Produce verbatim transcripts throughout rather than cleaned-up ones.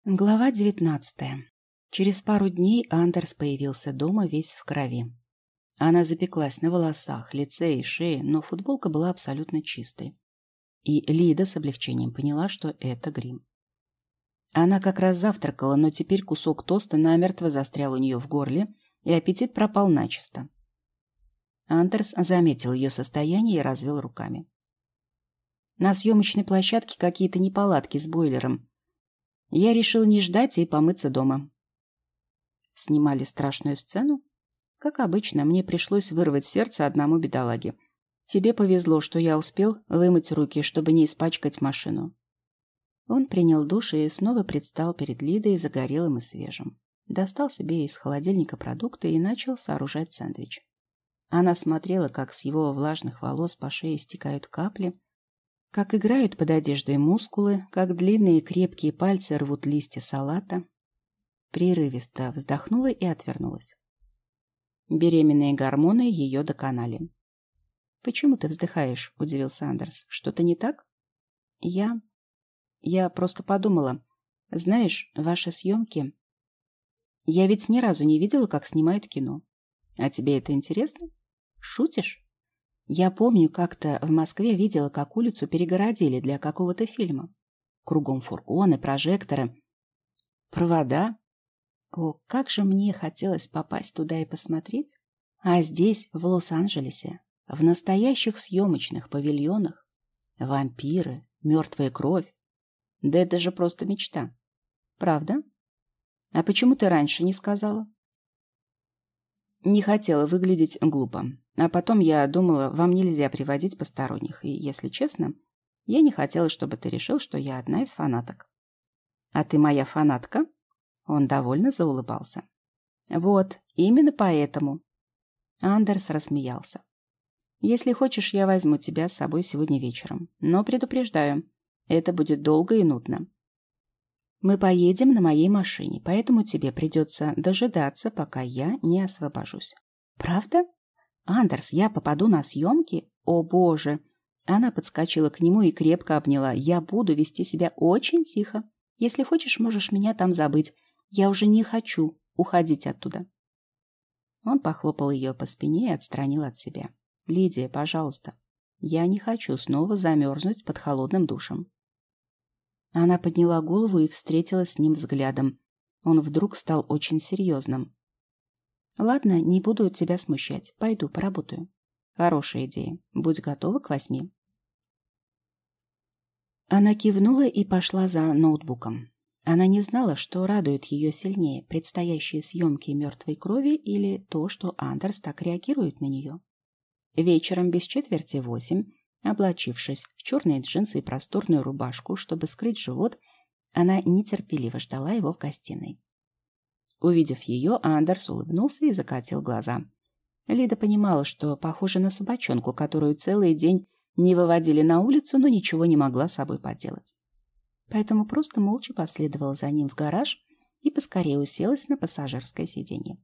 Глава девятнадцатая. Через пару дней Андерс появился дома весь в крови. Она запеклась на волосах, лице и шее, но футболка была абсолютно чистой. И Лида с облегчением поняла, что это грим. Она как раз завтракала, но теперь кусок тоста намертво застрял у нее в горле, и аппетит пропал начисто. Андерс заметил ее состояние и развел руками. На съемочной площадке какие-то неполадки с бойлером. Я решил не ждать и помыться дома. Снимали страшную сцену? Как обычно, мне пришлось вырвать сердце одному бедолаге. Тебе повезло, что я успел вымыть руки, чтобы не испачкать машину. Он принял душ и снова предстал перед Лидой загорелым и свежим. Достал себе из холодильника продукты и начал сооружать сэндвич. Она смотрела, как с его влажных волос по шее стекают капли, как играют под одеждой мускулы, как длинные крепкие пальцы рвут листья салата. Прерывисто вздохнула и отвернулась. Беременные гормоны ее доконали. «Почему ты вздыхаешь?» — удивился Андерс. «Что-то не так?» «Я... я просто подумала. Знаешь, ваши съемки... Я ведь ни разу не видела, как снимают кино. А тебе это интересно? Шутишь? Я помню, как-то в Москве видела, как улицу перегородили для какого-то фильма. Кругом фургоны, прожекторы, провода. О, как же мне хотелось попасть туда и посмотреть. А здесь, в Лос-Анджелесе, в настоящих съемочных павильонах, вампиры, мертвая кровь. Да это же просто мечта. Правда? А почему ты раньше не сказала? Не хотела выглядеть глупо. А потом я думала, вам нельзя приводить посторонних. И, если честно, я не хотела, чтобы ты решил, что я одна из фанаток. А ты моя фанатка? Он довольно заулыбался. Вот, именно поэтому. Андерс рассмеялся. Если хочешь, я возьму тебя с собой сегодня вечером. Но предупреждаю, это будет долго и нудно. Мы поедем на моей машине, поэтому тебе придется дожидаться, пока я не освобожусь. Правда? Андерс, я попаду на съемки? О, боже! Она подскочила к нему и крепко обняла. Я буду вести себя очень тихо. Если хочешь, можешь меня там забыть. Я уже не хочу уходить оттуда. Он похлопал ее по спине и отстранил от себя. Лидия, пожалуйста, я не хочу снова замерзнуть под холодным душем. Она подняла голову и встретилась с ним взглядом. Он вдруг стал очень серьезным. «Ладно, не буду тебя смущать. Пойду, поработаю». «Хорошая идея. Будь готова к восьми». Она кивнула и пошла за ноутбуком. Она не знала, что радует ее сильнее, предстоящие съемки мертвой крови или то, что Андерс так реагирует на нее. Вечером без четверти восемь, облачившись в черные джинсы и просторную рубашку, чтобы скрыть живот, она нетерпеливо ждала его в гостиной. Увидев ее, Андерс улыбнулся и закатил глаза. Лида понимала, что похожа на собачонку, которую целый день не выводили на улицу, но ничего не могла с собой поделать. Поэтому просто молча последовала за ним в гараж и поскорее уселась на пассажирское сиденье.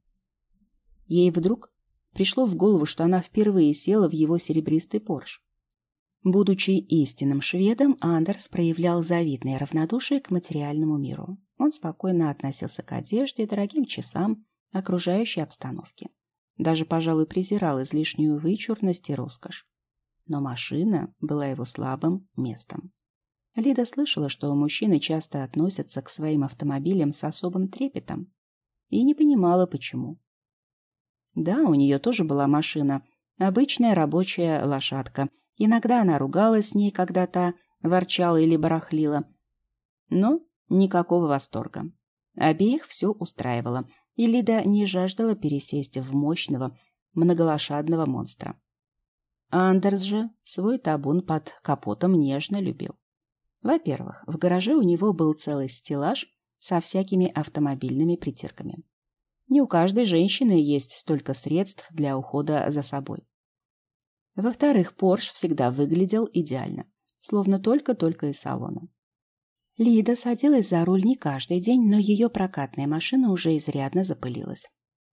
Ей вдруг пришло в голову, что она впервые села в его серебристый Порш. Будучи истинным шведом, Андерс проявлял завидное равнодушие к материальному миру. Он спокойно относился к одежде, дорогим часам, окружающей обстановке. Даже, пожалуй, презирал излишнюю вычурность и роскошь. Но машина была его слабым местом. Лида слышала, что мужчины часто относятся к своим автомобилям с особым трепетом, и не понимала, почему. Да, у нее тоже была машина, обычная рабочая лошадка. Иногда она ругалась с ней, когда та ворчала или барахлила. Но никакого восторга. Обеих все устраивало, и Лида не жаждала пересесть в мощного, многолошадного монстра. Андерс же свой табун под капотом нежно любил. Во-первых, в гараже у него был целый стеллаж со всякими автомобильными притирками. Не у каждой женщины есть столько средств для ухода за собой. Во-вторых, Порш всегда выглядел идеально, словно только-только из салона. Лида садилась за руль не каждый день, но ее прокатная машина уже изрядно запылилась.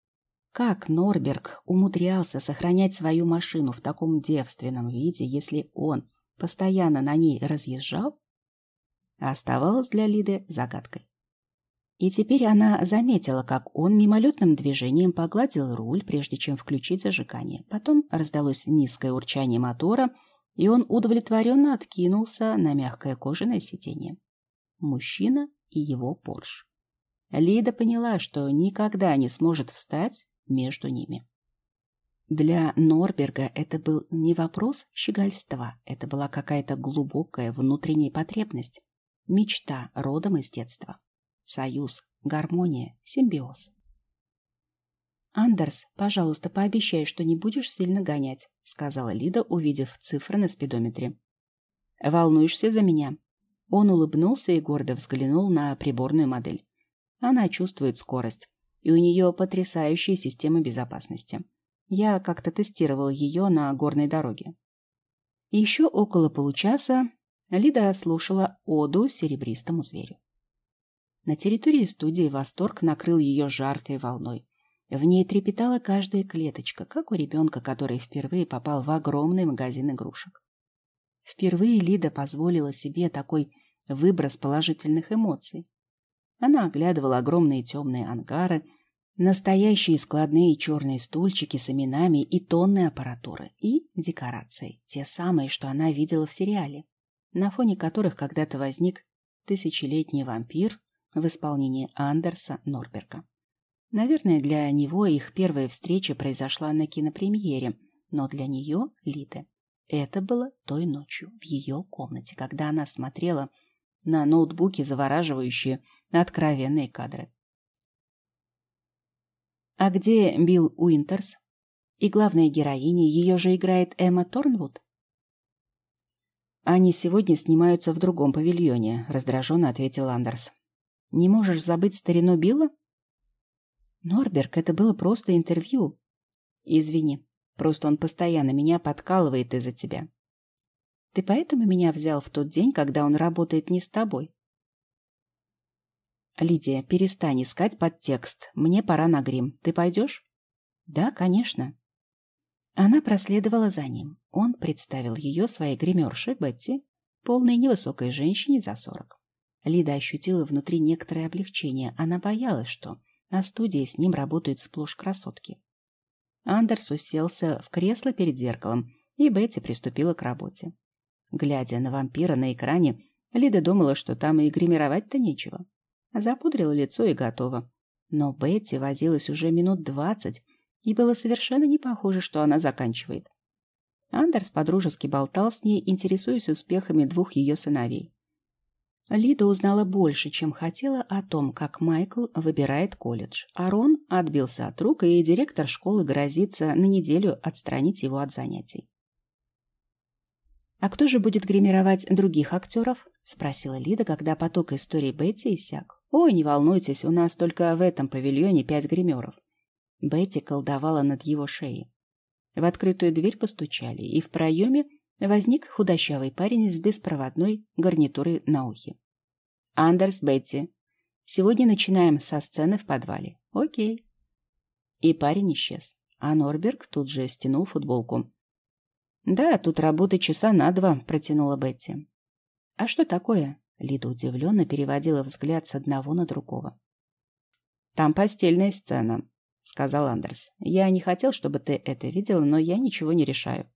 Как Норберг умудрялся сохранять свою машину в таком девственном виде, если он постоянно на ней разъезжал, оставалось для Лиды загадкой. И теперь она заметила, как он мимолетным движением погладил руль, прежде чем включить зажигание. Потом раздалось низкое урчание мотора, и он удовлетворенно откинулся на мягкое кожаное сиденье. Мужчина и его Порш. Лида поняла, что никогда не сможет встать между ними. Для Норберга это был не вопрос щегольства, это была какая-то глубокая внутренняя потребность, мечта родом из детства. Союз, гармония, симбиоз. «Андерс, пожалуйста, пообещай, что не будешь сильно гонять», — сказала Лида, увидев цифры на спидометре. «Волнуешься за меня?» Он улыбнулся и гордо взглянул на приборную модель. Она чувствует скорость, и у нее потрясающая система безопасности. Я как-то тестировал ее на горной дороге. Еще около получаса Лида слушала оду серебристому зверю. На территории студии восторг накрыл ее жаркой волной. В ней трепетала каждая клеточка, как у ребенка, который впервые попал в огромный магазин игрушек. Впервые Лида позволила себе такой выброс положительных эмоций. Она оглядывала огромные темные ангары, настоящие складные черные стульчики с именами и тонны аппаратуры, и декорации, те самые, что она видела в сериале, на фоне которых когда-то возник тысячелетний вампир в исполнении Андерса Норберга. Наверное, для него их первая встреча произошла на кинопремьере, но для нее, Лиды, это было той ночью в ее комнате, когда она смотрела на ноутбуке завораживающие откровенные кадры. А где Билл Уинтерс? И главная героиня, ее же играет Эмма Торнвуд? Они сегодня снимаются в другом павильоне, раздраженно ответил Андерс. Не можешь забыть старину Билла? Норберг, это было просто интервью. Извини, просто он постоянно меня подкалывает из-за тебя. Ты поэтому меня взял в тот день, когда он работает не с тобой? Лидия, перестань искать подтекст. Мне пора на грим. Ты пойдешь? Да, конечно. Она проследовала за ним. Он представил ее своей гримерше Бетти, полной невысокой женщине за сорок. Лида ощутила внутри некоторое облегчение. Она боялась, что на студии с ним работают сплошь красотки. Андерс уселся в кресло перед зеркалом, и Бетти приступила к работе. Глядя на вампира на экране, Лида думала, что там и гримировать-то нечего. Запудрила лицо и готово. Но Бетти возилась уже минут двадцать, и было совершенно не похоже, что она заканчивает. Андерс подружески болтал с ней, интересуясь успехами двух ее сыновей. Лида узнала больше, чем хотела, о том, как Майкл выбирает колледж. А Рон отбился от рук, и директор школы грозится на неделю отстранить его от занятий. «А кто же будет гримировать других актеров?» — спросила Лида, когда поток истории Бетти иссяк. «Ой, не волнуйтесь, у нас только в этом павильоне пять гримеров». Бетти колдовала над его шеей. В открытую дверь постучали, и в проеме возник худощавый парень с беспроводной гарнитурой на ухе. «Андерс, Бетти, сегодня начинаем со сцены в подвале». «Окей». И парень исчез, а Норберг тут же стянул футболку. «Да, тут работы часа на два», — протянула Бетти. «А что такое?» — Лида удивленно переводила взгляд с одного на другого. «Там постельная сцена», — сказал Андерс. «Я не хотел, чтобы ты это видела, но я ничего не решаю».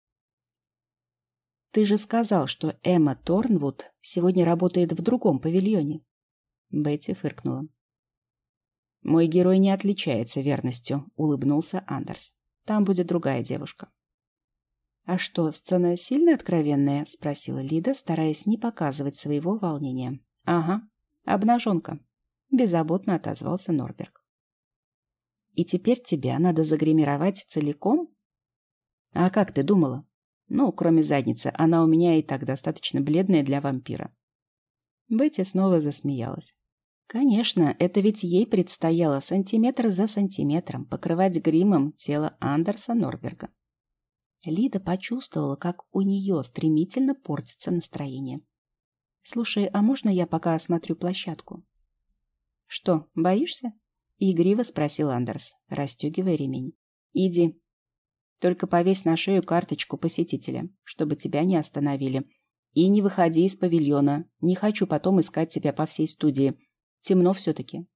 «Ты же сказал, что Эмма Торнвуд сегодня работает в другом павильоне». Бетти фыркнула. «Мой герой не отличается верностью», — улыбнулся Андерс. «Там будет другая девушка». «А что, сцена сильно откровенная?» — спросила Лида, стараясь не показывать своего волнения. «Ага, обнаженка», — беззаботно отозвался Норберг. «И теперь тебя надо загримировать целиком?» «А как ты думала?» «Ну, кроме задницы, она у меня и так достаточно бледная для вампира». Бетти снова засмеялась. Конечно, это ведь ей предстояло сантиметр за сантиметром покрывать гримом тело Андерса Норберга. Лида почувствовала, как у нее стремительно портится настроение. «Слушай, а можно я пока осмотрю площадку?» «Что, боишься?» — игриво спросил Андерс, расстегивая ремень. «Иди. Только повесь на шею карточку посетителя, чтобы тебя не остановили. И не выходи из павильона. Не хочу потом искать тебя по всей студии. Темно все-таки.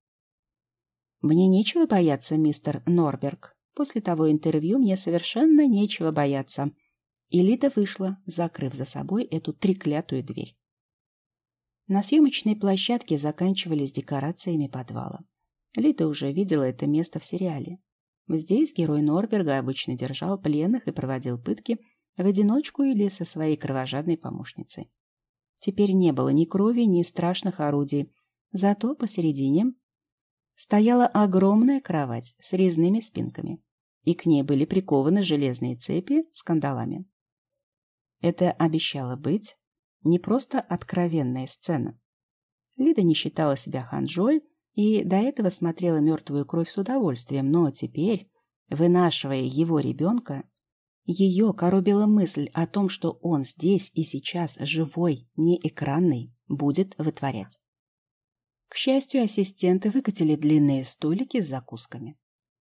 Мне нечего бояться, мистер Норберг. После того интервью мне совершенно нечего бояться. И Лида вышла, закрыв за собой эту треклятую дверь. На съемочной площадке заканчивались декорациями подвала. Лида уже видела это место в сериале. Здесь герой Норберга обычно держал пленных и проводил пытки в одиночку или со своей кровожадной помощницей. Теперь не было ни крови, ни страшных орудий. Зато посередине стояла огромная кровать с резными спинками, и к ней были прикованы железные цепи с кандалами. Это обещало быть не просто откровенная сцена. Лида не считала себя ханжой и до этого смотрела «Мертвую кровь» с удовольствием, но теперь, вынашивая его ребенка, ее коробила мысль о том, что он здесь и сейчас живой, не экранный, будет вытворять. К счастью, ассистенты выкатили длинные столики с закусками.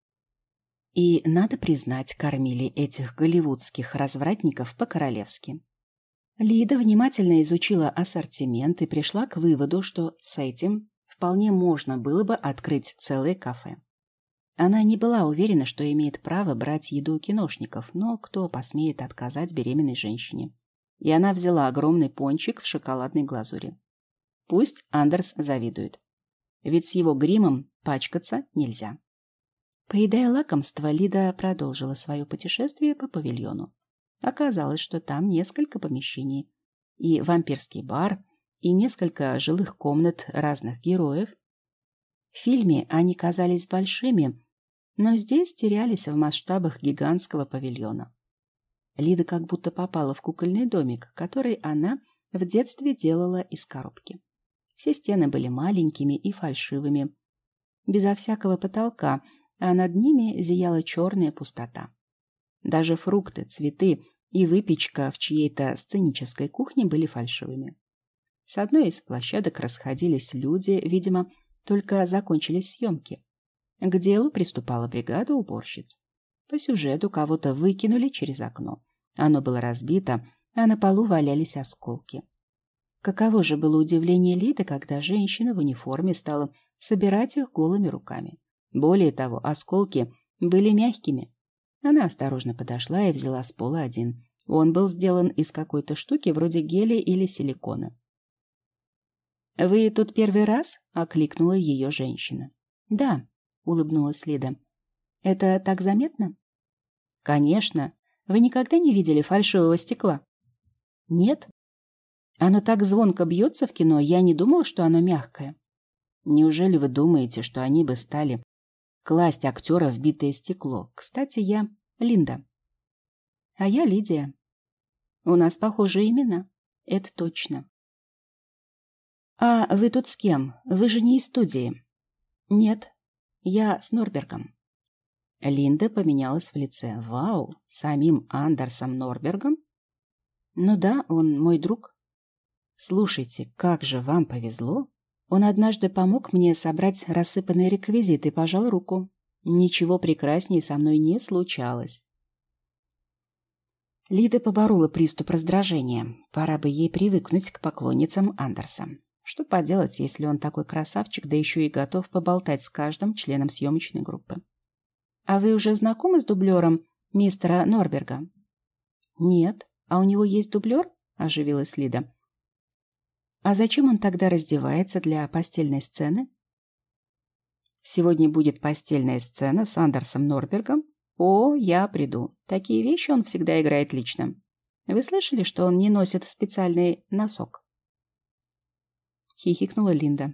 И, надо признать, кормили этих голливудских развратников по-королевски. Лида внимательно изучила ассортимент и пришла к выводу, что с этим вполне можно было бы открыть целое кафе. Она не была уверена, что имеет право брать еду у киношников, но кто посмеет отказать беременной женщине? И она взяла огромный пончик в шоколадной глазури. Пусть Андерс завидует. Ведь с его гримом пачкаться нельзя. Поедая лакомство, Лида продолжила свое путешествие по павильону. Оказалось, что там несколько помещений. И вампирский бар, и несколько жилых комнат разных героев. В фильме они казались большими, но здесь терялись в масштабах гигантского павильона. Лида как будто попала в кукольный домик, который она в детстве делала из коробки. Все стены были маленькими и фальшивыми, безо всякого потолка, а над ними зияла черная пустота. Даже фрукты, цветы и выпечка в чьей-то сценической кухне были фальшивыми. С одной из площадок расходились люди, видимо, только закончились съемки. К делу приступала бригада уборщиц. По сюжету кого-то выкинули через окно. Оно было разбито, а на полу валялись осколки. Каково же было удивление Лиды, когда женщина в униформе стала собирать их голыми руками. Более того, осколки были мягкими. Она осторожно подошла и взяла с пола один. Он был сделан из какой-то штуки вроде геля или силикона. «Вы тут первый раз?» — окликнула ее женщина. «Да», — улыбнулась Лида. «Это так заметно?» «Конечно. Вы никогда не видели фальшивого стекла?» «Нет. Оно так звонко бьется в кино, я не думала, что оно мягкое». «Неужели вы думаете, что они бы стали класть актера в битое стекло? Кстати, я Линда». «А я Лидия. У нас похожие имена. Это точно». «А вы тут с кем? Вы же не из студии». «Нет, я с Норбергом». Линда поменялась в лице. «Вау, самим Андерсом Норбергом?» «Ну да, он мой друг». «Слушайте, как же вам повезло. Он однажды помог мне собрать рассыпанные реквизиты и пожал руку. Ничего прекраснее со мной не случалось». Лида поборола приступ раздражения. Пора бы ей привыкнуть к поклонницам Андерса. Что поделать, если он такой красавчик, да еще и готов поболтать с каждым членом съемочной группы? «А вы уже знакомы с дублером мистера Норберга?» «Нет. А у него есть дублер?» – оживилась Лида. «А зачем он тогда раздевается для постельной сцены?» «Сегодня будет постельная сцена с Андерсом Норбергом. О, я приду. Такие вещи он всегда играет лично. Вы слышали, что он не носит специальный носок?» Хихикнула Линда.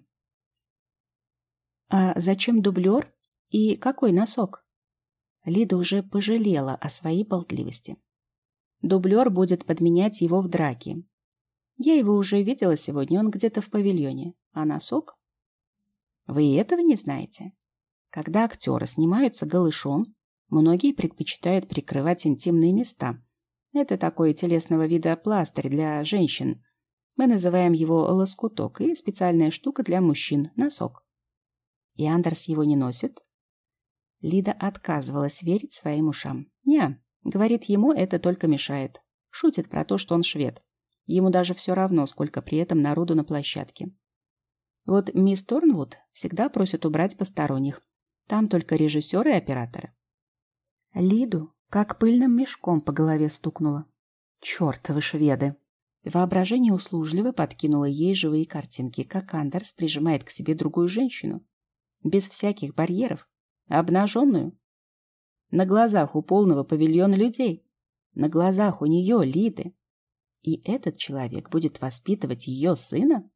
«А зачем дублер и какой носок?» Лида уже пожалела о своей болтливости. «Дублер будет подменять его в драке. Я его уже видела сегодня, он где-то в павильоне. А носок? Вы этого не знаете? Когда актеры снимаются голышом, многие предпочитают прикрывать интимные места. Это такой телесного вида пластырь для женщин. Мы называем его лоскуток, и специальная штука для мужчин – носок. И Андерс его не носит?» Лида отказывалась верить своим ушам. «Не, говорит, ему это только мешает. Шутит про то, что он швед. Ему даже все равно, сколько при этом народу на площадке». Вот мисс Торнвуд всегда просит убрать посторонних. Там только режиссеры и операторы. Лиду как пыльным мешком по голове стукнуло. Чёртовы шведы! Воображение услужливо подкинуло ей живые картинки, как Андерс прижимает к себе другую женщину. Без всяких барьеров. Обнаженную. На глазах у полного павильона людей. На глазах у нее, Лиды. И этот человек будет воспитывать ее сына?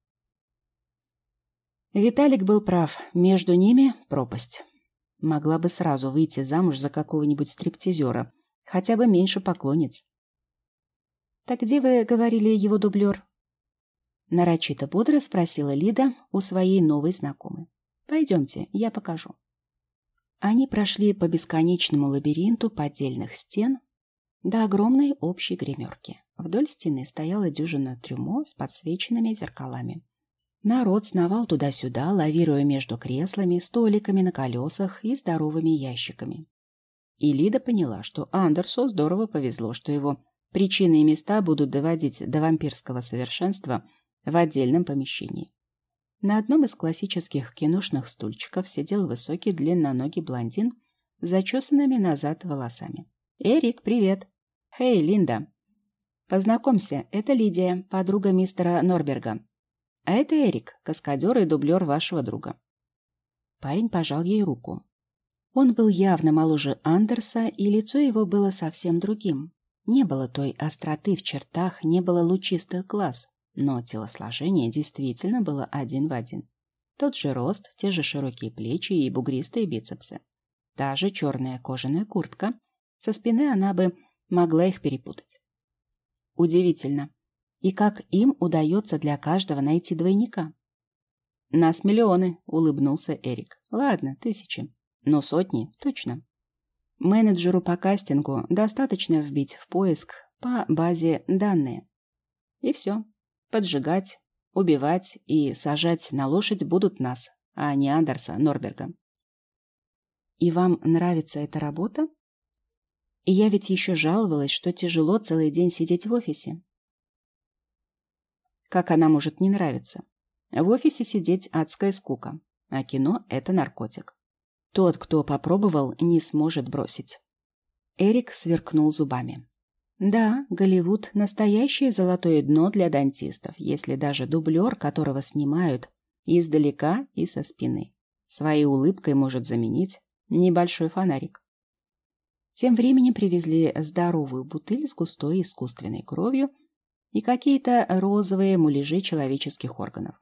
Виталик был прав. Между ними пропасть. Могла бы сразу выйти замуж за какого-нибудь стриптизера. Хотя бы меньше поклонниц. «Так где, вы говорили, его дублер?» Нарочито бодро спросила Лида у своей новой знакомой. «Пойдемте, я покажу». Они прошли по бесконечному лабиринту поддельных стен до огромной общей гримерки. Вдоль стены стояла дюжина трюмо с подсвеченными зеркалами. Народ сновал туда-сюда, лавируя между креслами, столиками на колесах и здоровыми ящиками. И Лида поняла, что Андерсу здорово повезло, что его причины и места будут доводить до вампирского совершенства в отдельном помещении. На одном из классических киношных стульчиков сидел высокий длинноногий блондин с зачесанными назад волосами. «Эрик, привет!» «Хей, Линда!» «Познакомься, это Лидия, подруга мистера Норберга. А это Эрик, каскадер и дублер вашего друга». Парень пожал ей руку. Он был явно моложе Андерса, и лицо его было совсем другим. Не было той остроты в чертах, не было лучистых глаз, но телосложение действительно было один в один. Тот же рост, те же широкие плечи и бугристые бицепсы. Та же черная кожаная куртка. Со спины она бы могла их перепутать. Удивительно. И как им удается для каждого найти двойника? «Нас миллионы», — улыбнулся Эрик. «Ладно, тысячи. Но сотни точно. Менеджеру по кастингу достаточно вбить в поиск по базе данные. И все. Поджигать, убивать и сажать на лошадь будут нас, а не Андерса Норберга». «И вам нравится эта работа? И я ведь еще жаловалась, что тяжело целый день сидеть в офисе». Как она может не нравиться? В офисе сидеть адская скука, а кино — это наркотик. Тот, кто попробовал, не сможет бросить. Эрик сверкнул зубами. Да, Голливуд — настоящее золотое дно для дантистов, если даже дублер, которого снимают издалека и со спины, своей улыбкой может заменить небольшой фонарик. Тем временем привезли здоровую бутыль с густой искусственной кровью и какие-то розовые муляжи человеческих органов.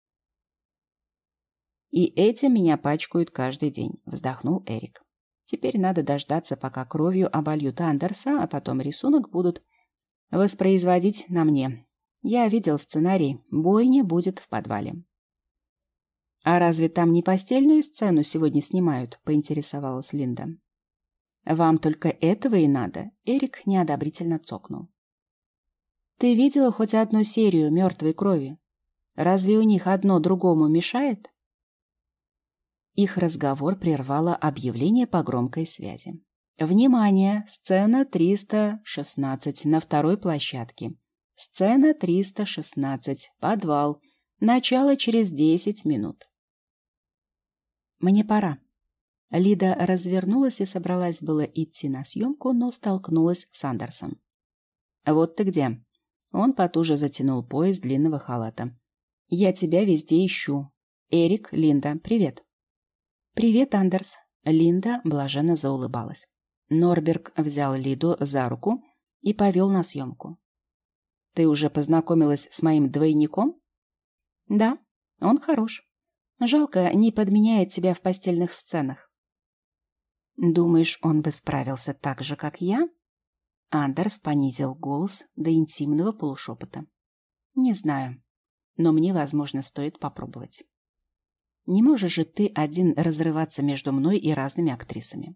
«И этим меня пачкают каждый день», — вздохнул Эрик. «Теперь надо дождаться, пока кровью обольют Андерса, а потом рисунок будут воспроизводить на мне. Я видел сценарий, бойня будет в подвале». «А разве там не постельную сцену сегодня снимают?» — поинтересовалась Линда. «Вам только этого и надо», — Эрик неодобрительно цокнул. «Ты видела хоть одну серию «Мертвой крови»? Разве у них одно другому мешает?» Их разговор прервало объявление по громкой связи. «Внимание! Сцена триста шестнадцать на второй площадке. Сцена триста шестнадцать. Подвал. Начало через десять минут». «Мне пора». Лида развернулась и собралась было идти на съемку, но столкнулась с Андерсом. «Вот ты где?» Он потуже затянул пояс длинного халата. «Я тебя везде ищу. Эрик, Линда, привет». «Привет, Андерс». Линда блаженно заулыбалась. Норберг взял Лиду за руку и повел на съемку. «Ты уже познакомилась с моим двойником?» «Да, он хорош. Жалко, не подменяет тебя в постельных сценах». «Думаешь, он бы справился так же, как я?» Андерс понизил голос до интимного полушепота. «Не знаю, но мне, возможно, стоит попробовать. Не можешь же ты один разрываться между мной и разными актрисами».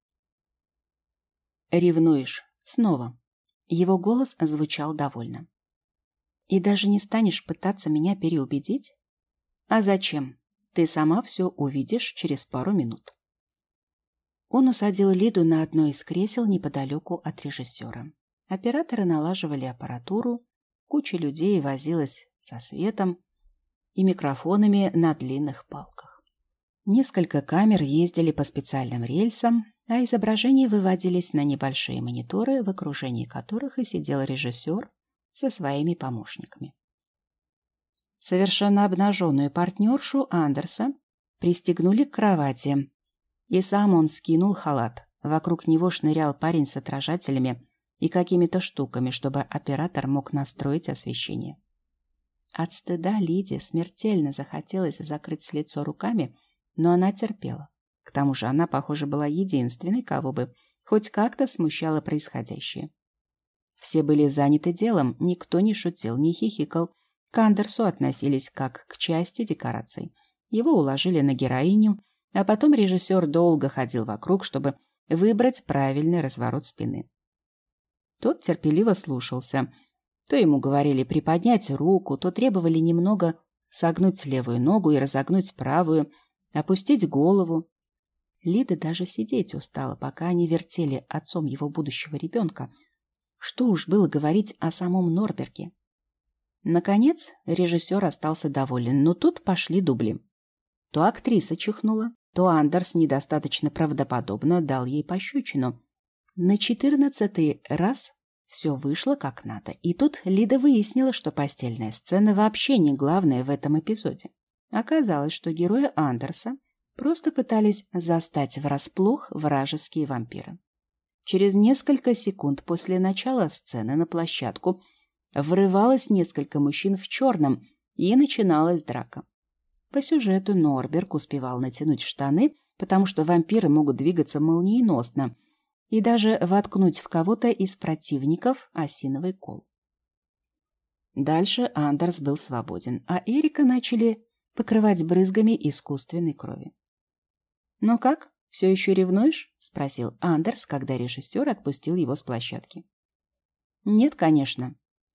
«Ревнуешь. Снова». Его голос звучал довольно. «И даже не станешь пытаться меня переубедить? А зачем? Ты сама все увидишь через пару минут». Он усадил Лиду на одно из кресел неподалеку от режиссера. Операторы налаживали аппаратуру, куча людей возилась со светом. и микрофонами на длинных палках. Несколько камер ездили по специальным рельсам, а изображения выводились на небольшие мониторы, в окружении которых и сидел режиссер со своими помощниками. Совершенно обнаженную партнершу Андерса пристегнули к кровати, и сам он скинул халат. Вокруг него шнырял парень с отражателями и какими-то штуками, чтобы оператор мог настроить освещение. От стыда Лиде смертельно захотелось закрыть лицо руками, но она терпела. К тому же она, похоже, была единственной, кого бы хоть как-то смущало происходящее. Все были заняты делом, никто не шутил, не хихикал. К Андерсу относились как к части декораций. Его уложили на героиню, а потом режиссер долго ходил вокруг, чтобы выбрать правильный разворот спины. Тот терпеливо слушался. То ему говорили приподнять руку, то требовали немного согнуть левую ногу и разогнуть правую, опустить голову. Лида даже сидеть устала, пока они вертели отцом его будущего ребенка. Что уж было говорить о самом Норберге. Наконец режиссер остался доволен, но тут пошли дубли. То актриса чихнула, то Андерс недостаточно правдоподобно дал ей пощечину. На четырнадцатый раз все вышло как надо, и тут Лида выяснила, что постельная сцена вообще не главная в этом эпизоде. Оказалось, что герои Андерса просто пытались застать врасплох вражеские вампиры. Через несколько секунд после начала сцены на площадку врывалось несколько мужчин в черном, и начиналась драка. По сюжету Норберг успевал натянуть штаны, потому что вампиры могут двигаться молниеносно, и даже воткнуть в кого-то из противников осиновый кол. Дальше Андерс был свободен, а Эрика начали покрывать брызгами искусственной крови. «Ну как, все еще ревнуешь?» — спросил Андерс, когда режиссер отпустил его с площадки. «Нет, конечно».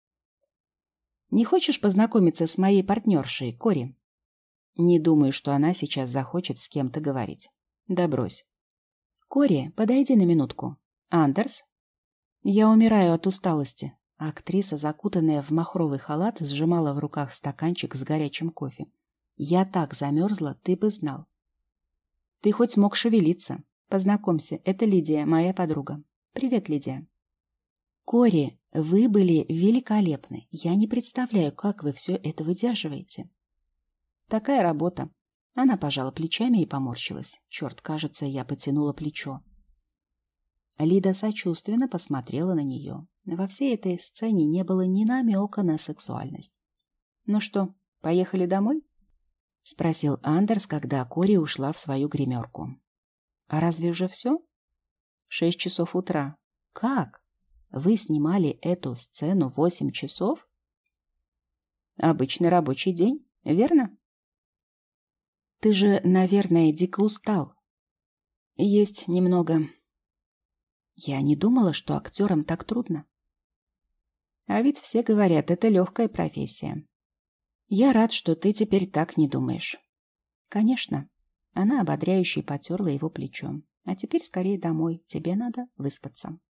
«Не хочешь познакомиться с моей партнершей, Кори?» «Не думаю, что она сейчас захочет с кем-то говорить». «Да брось». «Кори, подойди на минутку». «Андерс?» «Я умираю от усталости». Актриса, закутанная в махровый халат, сжимала в руках стаканчик с горячим кофе. «Я так замерзла, ты бы знал». «Ты хоть мог шевелиться. Познакомься, это Лидия, моя подруга». «Привет, Лидия». «Кори, вы были великолепны. Я не представляю, как вы все это выдерживаете». «Такая работа». Она пожала плечами и поморщилась. Черт, кажется, я потянула плечо. Лида сочувственно посмотрела на нее. Во всей этой сцене не было ни намека на сексуальность. «Ну что, поехали домой?» — спросил Андерс, когда Кори ушла в свою гримерку. «А разве уже все?» «Шесть часов утра». «Как? Вы снимали эту сцену восемь часов?» «Обычный рабочий день, верно?» «Ты же, наверное, дико устал». «Есть немного». «Я не думала, что актерам так трудно». «А ведь все говорят, это легкая профессия». «Я рад, что ты теперь так не думаешь». «Конечно». Она ободряюще потерла его плечом. «А теперь скорее домой, тебе надо выспаться».